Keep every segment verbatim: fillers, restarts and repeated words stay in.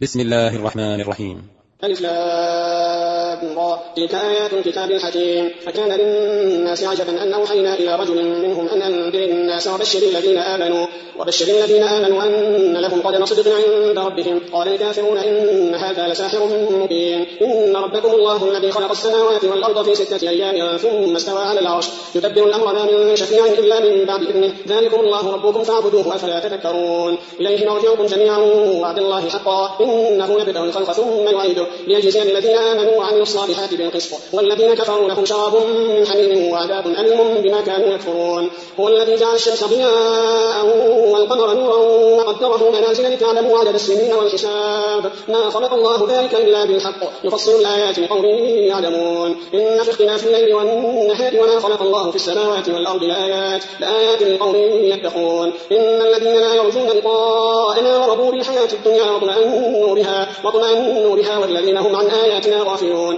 بسم الله الرحمن الرحيم. ألف لام را تلك آيات الكتاب الحكيم. فكان للناس عجبا أن أوحينا إلى رجل منهم أن أنذر الناس وبشر الذين آمنوا وبشر الذين آمنوا أن لهم قدم صدق عند ربهم. قال الكافرون إن هذا لساحر مبين. إن ربكم الله الذي خلق السماوات والأرض في ستة أيام ثم استوى على العرش يدبر الأمر ما من شفيع إلا من بعد إذنه ذلكم الله ربكم فاعبدوه أفلا تذكرون. إليه مرجعكم جميعا وعد الله حقا إنه يبدأ الخلق ثم يعيده ليجزي الذين آمنوا وعملوا الصالحات بالقسط والذين كفروا لهم شراب من حميم وعذاب أليم بما كانوا يكفرون. هو الذي جعل الشمس ضياء والقمر نورا وقدره منازل لتعلموا عدد السنين والحساب ما خلق الله ذلك إلا بالحق يفصل الآيات لقوم يعلمون. إن في اختلاف الليل والنهار وما خلق الله في السماوات والأرض لآيات لآيات لقوم يتقون. إن الذين لا يرجون لقاءنا ورضوا بالحياة الدنيا واطمأنوا بها واطمأنوا بها والذين هم عن آياتنا غافلون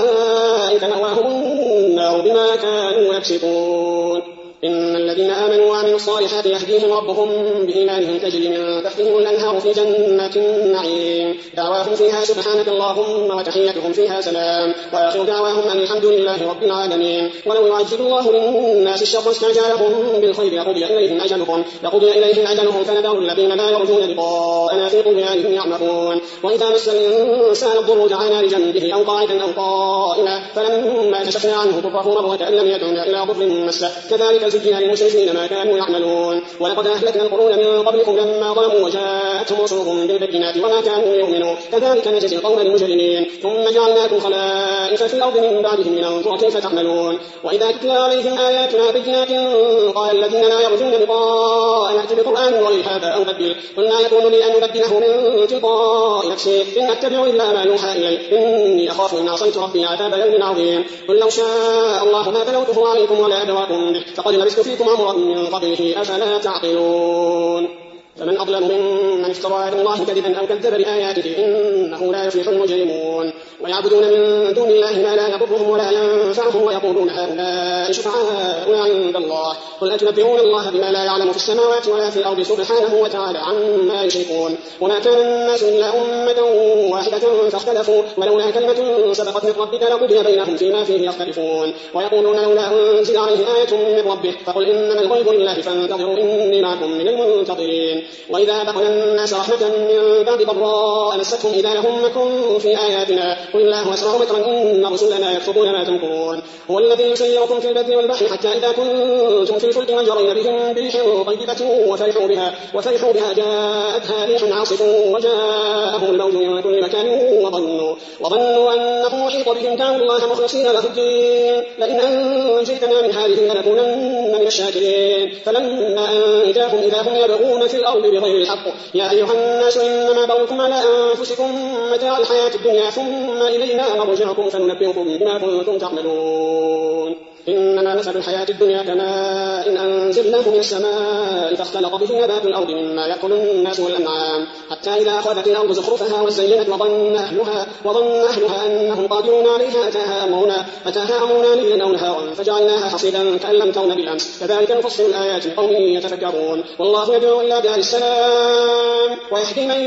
أولئك مأواهم النار بما كانوا يكسبون. إن الذين آمنوا وعملوا الصالحات يهديهم ربهم بإيمانهم تجري من تحتهم الأنهار في جنات النعيم دعواهم فيها سبحانك اللهم وتحيتهم فيها سلام وآخر دعواهم أن الحمد لله رب العالمين. ولو يعجل الله للناس الشر استعجالهم بالخير لقضي إليهم أجلهم لقضي إليهم أجلهم فنذر الذين لا يرجون لقاءنا في طغيانهم يعمهون. وإذا مس الإنسان الضر دعانا لجنبه أو قاعدا أو قائما فلما كشفنا عنه ضره مر وكأن لم يدعنا إلى ضر مسه كذلك زين للمشركين ما كانوا يعملون. ولقد أهلكنا القرون من قبلكم لما ظلموا وجاءتهم رسلهم بالبينات وما كانوا يؤمنون كذلك نجزي القوم المجرمين. ثم جعلناكم خلائف في الأرض من بعدهم لننظر كيف تعملون. وإذا تتلى عليهم آياتنا بينات قال الذين لا يرجون لقاءنا ائت بقرآن غير هذا أو بدل قل ما يكون لي أن أبدله من تلقاء نفسي إن أتبع إلا ما يوحى إلي إني أخاف إن عصيت ربي عذاب يوم عظيم. قل لو شاء الله ما تلوته عليكم ولا أدراكم به فقد لبثت فيكم عمرا من قبله أفلا تعقلون. فمن أظلم ممن افترى على الله كذبا أو كذب بآياته إنه لا يفلح المجرمون. ويعبدون من دون الله ما لا يضرهم ولا ينفعهم ويقولون هؤلاء شفعاؤنا عند الله قل أتنبئون الله بما لا يعلم في السماوات ولا في الأرض سبحانه وتعالى عما يشركون. وما كان الناس إلا أمة واحدة فاختلفوا ولولا كلمة سبقت من ربك لقضي بينهم فيما فيه يختلفون. ويقولون لولا أنزل عليه آية من ربه فقل إنما الغيب لله فانتظروا إني معكم من المنتظرين. وإذا بقنا الناس رحمة من بعد ضراء مستهم إذا لهم مكر في آياتنا قل الله أسرع مكرا إن رسلنا يكتبون ما تمكرون. هو الذي يسيركم في البر والبحر حتى إذا كنتم في الفلك وجرين بهم بريح طيبة وفرحوا بها وفرحوا بها جاءتها ريح عاصف وجاءهم الموج من كل مكان وظنوا وظنوا أنه محيط بهم دعوا الله مخلصين له الدين لئن أنجيتنا من هذه لنكونن من الشاكرين. فلما أنجاهم إذا هم يبغون في الأرض بغير الحق يا أيها الناس إنما بغيكم على أنفسكم متاع الحياة الدنيا ثم إلينا مرجعكم فننبئكم بما كنتم تعملون. إنما مثل الحياة الدنيا كماء إن أنزلناه من السماء فاختلط به نبات الأرض مما يأكل الناس والأنعام حتى إذا أخذت الأرض زخرفها وزينت وظن أهلها, وظن أهلها أنهم قادرون عليها أتاها أمرنا, أتاها أمرنا ليلا أو نهارا فجعلناها حصيدا كأن لم تغن بالأمس كذلك نفصل الآيات لقوم يتفكرون. والله يدعو إلى دار السلام ويهدي من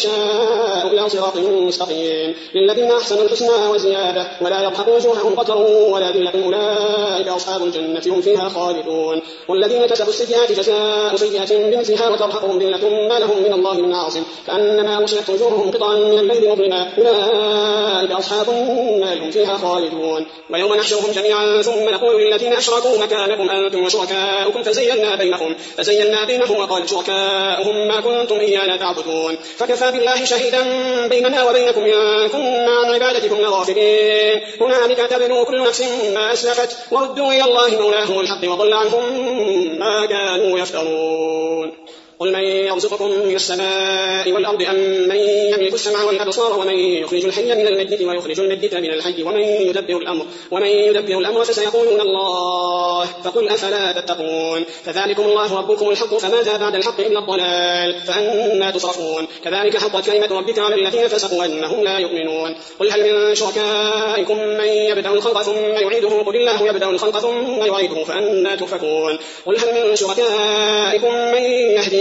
يشاء إلى صراط مستقيم للذين أحسنوا الحسنى وزيادة ولا يرهق وجوههم قتر ولا ذلة أولئك أصحاب الجنة هم فيها خالدون. والذين كسبوا السيئات جزاء سيئة بمثلها وترهقهم ذلة ما لهم من الله من عاصم كأنما غشيت وجوههم قطعا من الليل مظلما أولئك أصحاب النار هم فيها خالدون. ويوم نحشرهم جميعا ثم نقول للذين أشركوا مكانكم أنتم وشركاؤكم فزينا بينهم فزينا بينهم وقال شركاؤهم ما كنتم إيانا تعبدون فكفى بالله شهيدا بيننا وبينكم إن كنا عن عبادتكم لغافلين. هنالك تبلو كل نفس ما أسلفت وردوا إلى الله مولاهم الحق وضل عنهم ما كانوا يفترون. قل من يرزقكم من السماء والأرض أم من يملك السمع والأبصار ومن يخرج الحي من الميت ويخرج الميت من الحي ومن يدبر الأمر ومن يدبر الأمر فسيقولون الله فقل أفلا تتقون. فذلكم الله ربكم الحق فماذا بعد الحق إلا الضلال فأنى تصرفون. كذلك حقت كلمة ربك على الذين فسقوا أنهم لا يؤمنون. قل هل من شركائكم من يبدأ الخلق ثم يعيده قل الله يبدأ الخلق ثم يعيده فأنى تؤفكون. قل هل من شركائكم من يهدي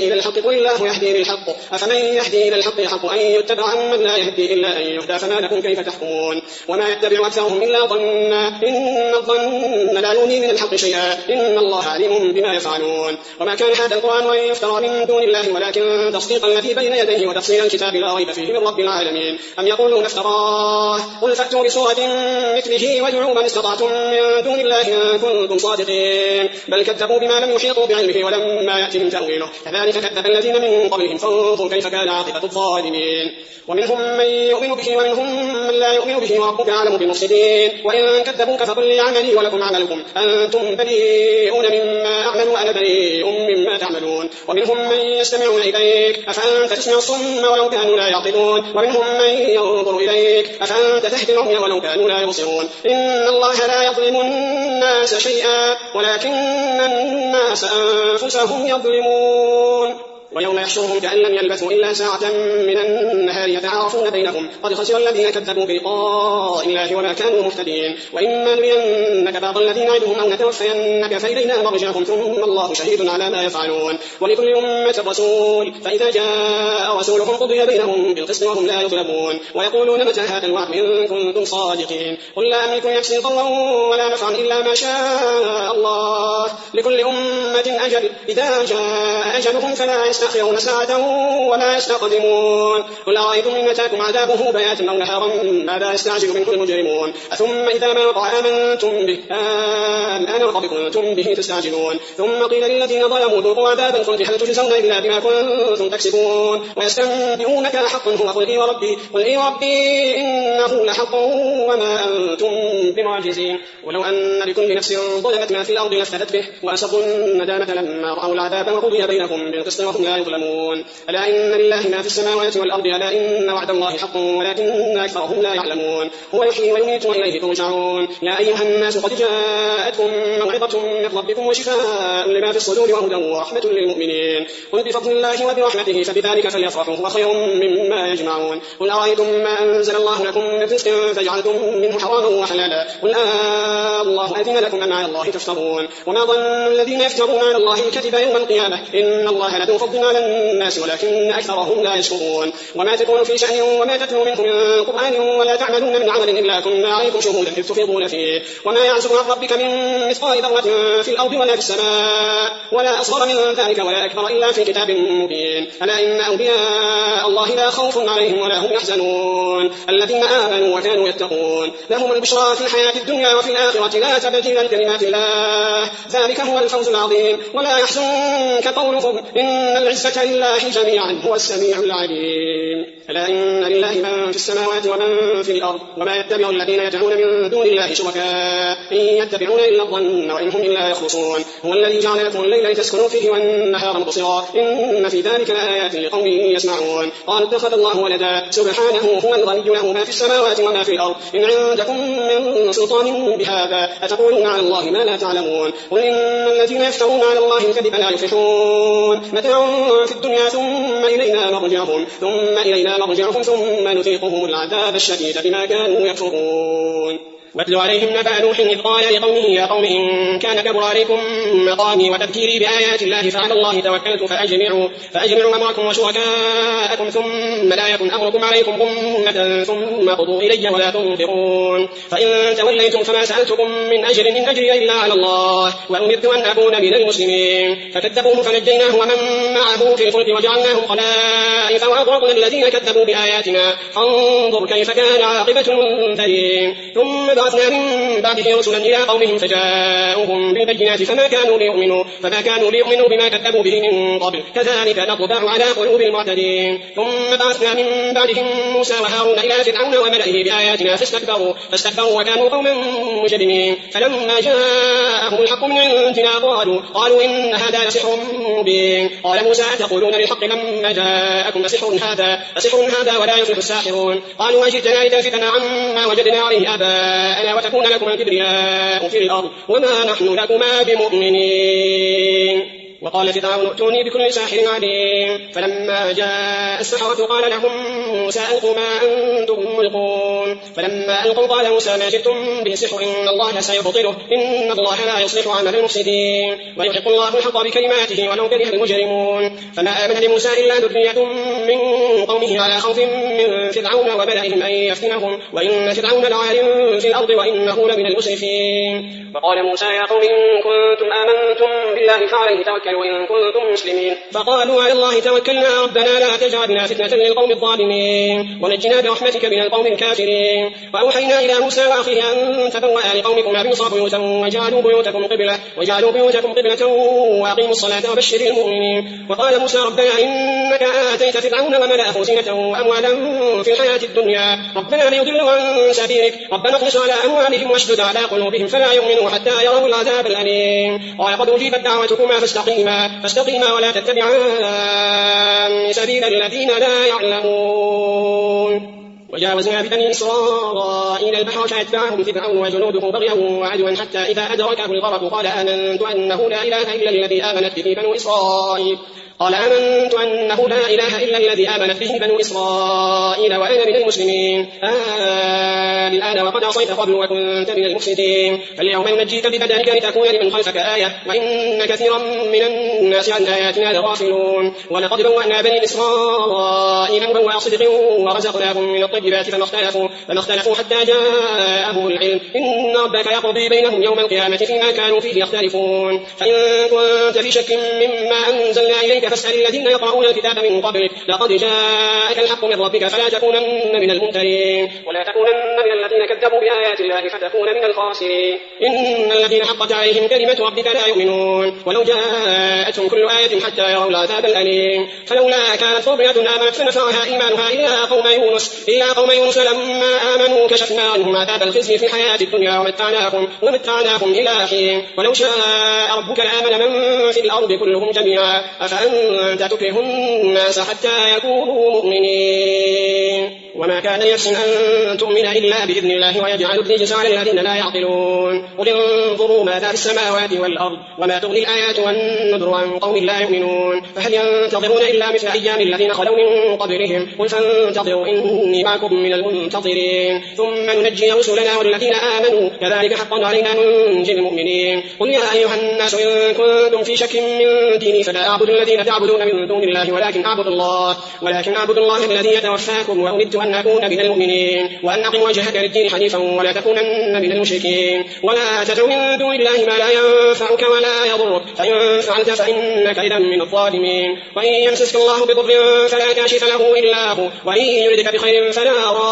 يهدي إلى الحق قل الله يهدي للحق أفمن يهدي إلى الحق يحق أن يتبع عمن لا يهدي إلا أن يهدى فما لكم كيف تحكمون وما يتبع أكثرهم إلا ظنا إن الظن لا يغني من الحق شيئا إن الله عليم بما يفعلون وما كان هذا القرآن أن يفترى من دون الله ولكن تصديق الذي بين يديه وتفصيل الكتاب لا ريب فيه من رب العالمين أم يقولون افتراه قل فأتوا بسورة مثله وادعوا من استطعتم من دون الله إن كنتم صادقين بل كذبوا بما لم يحيطوا بعلمه ولما يأتهم تأويله كذلك كذب الذين من قبلهم فانظروا كيف كان عاقبة الظالمين ومنهم من يؤمن به ومنهم من لا يؤمن به وربك أعلم بالمفسدين وإن كذبوك فقل لي عملي ولكم عملكم أنتم بريئون مما أعمل وأنا بريء مما تعملون ومنهم من يستمعون إليك أفأنت تسمع الصم ولو كانوا لا يعقلون ومنهم من ينظر إليك أفأنت تهدي العمي ولو كانوا لا يبصرون إن الله لا يظلم الناس شيئا ولكن الناس أنفسهم يظلمون ويوم يحشرهم كأن لم يلبثوا إلا ساعة من النهار يتعارفون بينهم قد خسر الذين كذبوا بلقاء الله وما كانوا مهتدين وإما نرينك بعض الذين نعدهم أو نتوفينك فإلينا مرجعهم ثم الله شهيد على ما يفعلون ولكل أمة رسول فإذا جاء رسولهم قضي بينهم بالقسط وهم لا يظلمون ويقولون متى هذا الوعد إن كنتم صادقين قل لا أملك نفسي ضرا ولا نفعا إلا ما شاء الله لكل أمة أجل إذا جاء أجلهم فلا يستطيعون يستأخرون ساعة ولا يستقدمون قل أرأيتم إن أتاكم عذابه بياتا أو نهارا ماذا يستعجل منه المجرمون أثم إذا ما وقع آمنتم به الآن وقد كنتم به تستعجلون ثم قيل للذين ظلموا ذوقوا عذاب الخلد هل تجزون إلا بما كنتم تكسبون ويستنبئونك حق هو قل إي وربي قل إي وربي إنه لحق وما أنتم بمعجزين ولو أن لكل نفس ظلمت ما في الأرض لافتدت به وأسروا الندامة لما رأوا العذاب وقضي بينهم بالقسط وهم لا يظلمون ألا إن لله ما في السماوات والأرض ألا إن وعد الله حق ولكن أكثرهم لا يعلمون هو يحيي ويميت وإليه ترجعون يا أيها الناس قد جاءتكم موعظة من ربكم وشفاء لما في الصدور وهدى ورحمة للمؤمنين قل بفضل الله وبرحمته فبذلك فليفرحوا هو خير مما يجمعون قل أرأيتم ما أنزل الله لكم من رزق فجعلتم منه حراما وحلالا قل آه الله أذن لكم أم على الله تفترون وما ظن الذين يفترون على الله الكذب يوم القيامة إن الله لذو فضل على الناس ولكن أكثرهم لا يشكرون وما تكون في شأن وما تتلو منه من قرآن ولا تعملون من عمل إلا كنا عليكم شهودا إذ تفيضون فيه وما يعزب عن ربك من مثقال ذرة في الأرض ولا في السماء ولا أصغر من ذلك ولا أكبر إلا في كتاب مبين ألا إن أولياء الله لا خوف عليهم ولا هم يحزنون الذين آمنوا وكانوا يتقون لهم البشرى في الحياة الدنيا وفي الآخرة لا تبديل لكلمات الله ذلك هو الفوز العظيم ولا يحزنك قولهم إن العزة لله جميعا هو السميع العليم ألا إن لله من في السماوات ومن في الأرض وما يتبع الذين يدعون من دون الله شركاء إن يتبعون إلا الظن وإن هم إلا يخرصون هو الذي جعل لكم الليل لتسكنوا فيه والنهار مبصرا إن في ذلك لآيات لقوم يسمعون قالوا اتخذ الله ولدا سبحانه هو الغني له ما في السماوات وما في الأرض إن عندكم من سلطان بهذا أتقولون على الله ما لا تعلمون قل إن الذين يفترون على الله الكذب لا يفلحون متاع في الدنيا ثم إلينا مرجعهم ثم إلينا مرجعهم ثم نذيقهم العذاب الشديد بما كانوا يكفرون واتل عليهم نبأ نوح إذ قال لقومه يا قوم إن كان كبر عليكم مقامي وتذكيري بآيات الله فعلى الله توكلت فأجمعوا, فأجمعوا أمركم وشركاءكم ثم لا يكن أمركم عليكم غمة ثم قضوا إلي ولا تنظرون فإن توليتم فما سألتكم من أجر من أجري إلا على الله وأمرت أن أكون من المسلمين فكذبوه فنجيناه ومن معه في الفلك وجعلناهم خلائف وأغرقنا الذين كذبوا بآياتنا فانظر كيف كان عاقبة المنذرين ثم بعثنا من بعده رسلا إلى قومهم فجاءوهم بالبينات فما كانوا ليؤمنوا فما كانوا ليؤمنوا بما كذبوا به من قبل كذلك نطبع على قلوب المعتدين ثم بعثنا من بعدهم موسى وهارون إلى فرعون وملئه بآياتنا فاستكبروا فاستكبروا وكانوا قوما مجرمين فلما جاءهم الحق من عندنا قالوا قالوا إن هذا لسحر مبين قال موسى أتقولون للحق لما جاءكم لسحر هذا لسحر هذا ولا يفلح الساحرون قالوا أجئتنا لتلفتنا عما وجدنا عليه آباءنا ألا وتكون لكم الكبرياء في الأرض وما نحن لكما بمؤمنين وقال فرعون ائتوني بكل ساحر عليم. فلما جاء السحرة قال لهم موسى ألقوا ما أنتم ملقون. فلما ألقوا قال موسى ما جئتم به سحر إن الله سيبطله إن الله لا يصلح عمل المفسدين ويحق الله الحق بكلماته ولو كره المجرمون. فما آمن لموسى إلا ذرية من قومه على خوف من فرعون وملئهم أن يفتنهم وإن فرعون لعال في الأرض وإنه لمن المسرفين. فقال موسى يا قوم إن كنتم آمنتم بالله فعليه توكلوا إن كنتم مسلمين. فقالوا على الله توكلنا ربنا لا تجعلنا فتنة للقوم الظالمين ونجنا برحمتك من القوم الكافرين. وأوحينا إلى موسى وأخيه أن تبوأ لقومكما بمصر بيوتا وجعلوا بيوتكم قبلة وجعلوا بيوتكم قبلة وأقيموا الصلاة وبشر المؤمنين. وقال موسى ربنا إنك آتيت فرعون وملأه زينة وأموالا في الحياة الدنيا ربنا ليضلوا عن سبيلك ربنا اطمس على أموالهم واشدد على قلوبهم فلا يؤمنوا حتى يروا العذاب الأليم. قال قد أجيبت دعوتكما فاستقيما فاستقيما ولا تتبعان سبيل الذين لا يعلمون. وجاوزنا ببني إسرائيل البحر فأتبعهم فرعون وجنوده بغيا وعدوا حتى إذا أدركه الغرق قال آمنت أنه لا إله إلا الذي آمنت به بنو إسرائيل قال آمنت أنه لا إله إلا الذي آمنت به بنو إسرائيل وأنا من المسلمين. آه الآن وقد عصيت قبل وكنت من المفسدين فاليوم ننجيك ببدنك لتكون لمن خلفك آية وإن كثيرا من الناس عن آياتنا لغافلون. ولقد بوأنا بني إسرائيل مبوأ صدق ورزقناهم من الطيبات فما اختلفوا, فما اختلفوا حتى جاءهم العلم إن ربك يقضي بينهم يوم القيامة فيما كانوا فيه يختلفون. فإن كنت في شك مما أنزلنا إليك فاسأل الذين يقرؤون الكتاب من قبلك لقد جاءك الحق من ربك فلا تكونن من الممترين ولا تكونن من الذين كذبوا بآيات الله فتكون من الخاسرين. إن الذين حقت عليهم كلمة ربك لا يؤمنون ولو جاءتهم كل آية حتى يروا العذاب الأليم. فلولا كانت قرية آمنت فنفعها إيمانها إلا قوم يونس إلا قوم يونس لما آمنوا كشفنا عنهم عذاب الخزي في الحياة الدنيا ومتعناهم ومتعناهم إلى حين ولو شاء ربك لآمن من في الأرض كلهم جميعا أفأنت تكره الناس حتى يكونوا مؤمنين. وما كان لنفس أن تؤمن إلا بإذن الله ويجعل الرجس على الذين لا يعقلون. قل انظروا ماذا في السماوات والأرض وما تغني الآيات والنذر عن قوم لا يؤمنون. فهل ينتظرون إلا مثل أيام الذين خلوا من قبلهم قل فانتظروا إني معكم من المنتظرين ثم ننجي رسلنا والذين آمنوا كذلك حقا علينا ننجي المؤمنين. قل يا أيها الناس إن كنتم في شك من ديني فلا أعبد الذين تعبدون من دون الله ولكن أعبد الله ولكن أعبد الله الذي يتوفاكم وأمرت أن أكون من المؤمنين وأن أقم وجهك للدين حنيفا ولا تكونن من المشركين ولا تدع من دون الله ما لا ينفعك ولا يضرك فإن فعلت فإنك إذا من الظالمين. وإن يمسسك الله بضر فلا كاشف له إلا هو وإن يردك بخير فلا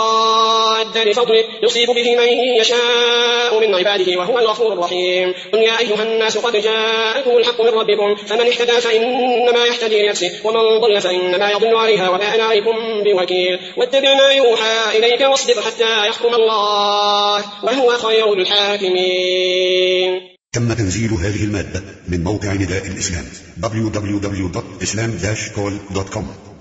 راد لفضله يصيب به من يشاء من عباده وهو الغفور الرحيم. قل يا أيها الناس قد جاءكم الحق من ربكم فمن اهتدى فإنما يهتدي لنفسه ومن ضل فإنما يضل عليها وما أنا عليكم بوكيل. واتبع ما يوحى إليك واصبر حتى يحكم الله وهو خير الحاكمين. تم تنزيل هذه المادة من موقع نداء الإسلام دبليو دبليو دبليو دوت إسلام داش كول دوت كوم.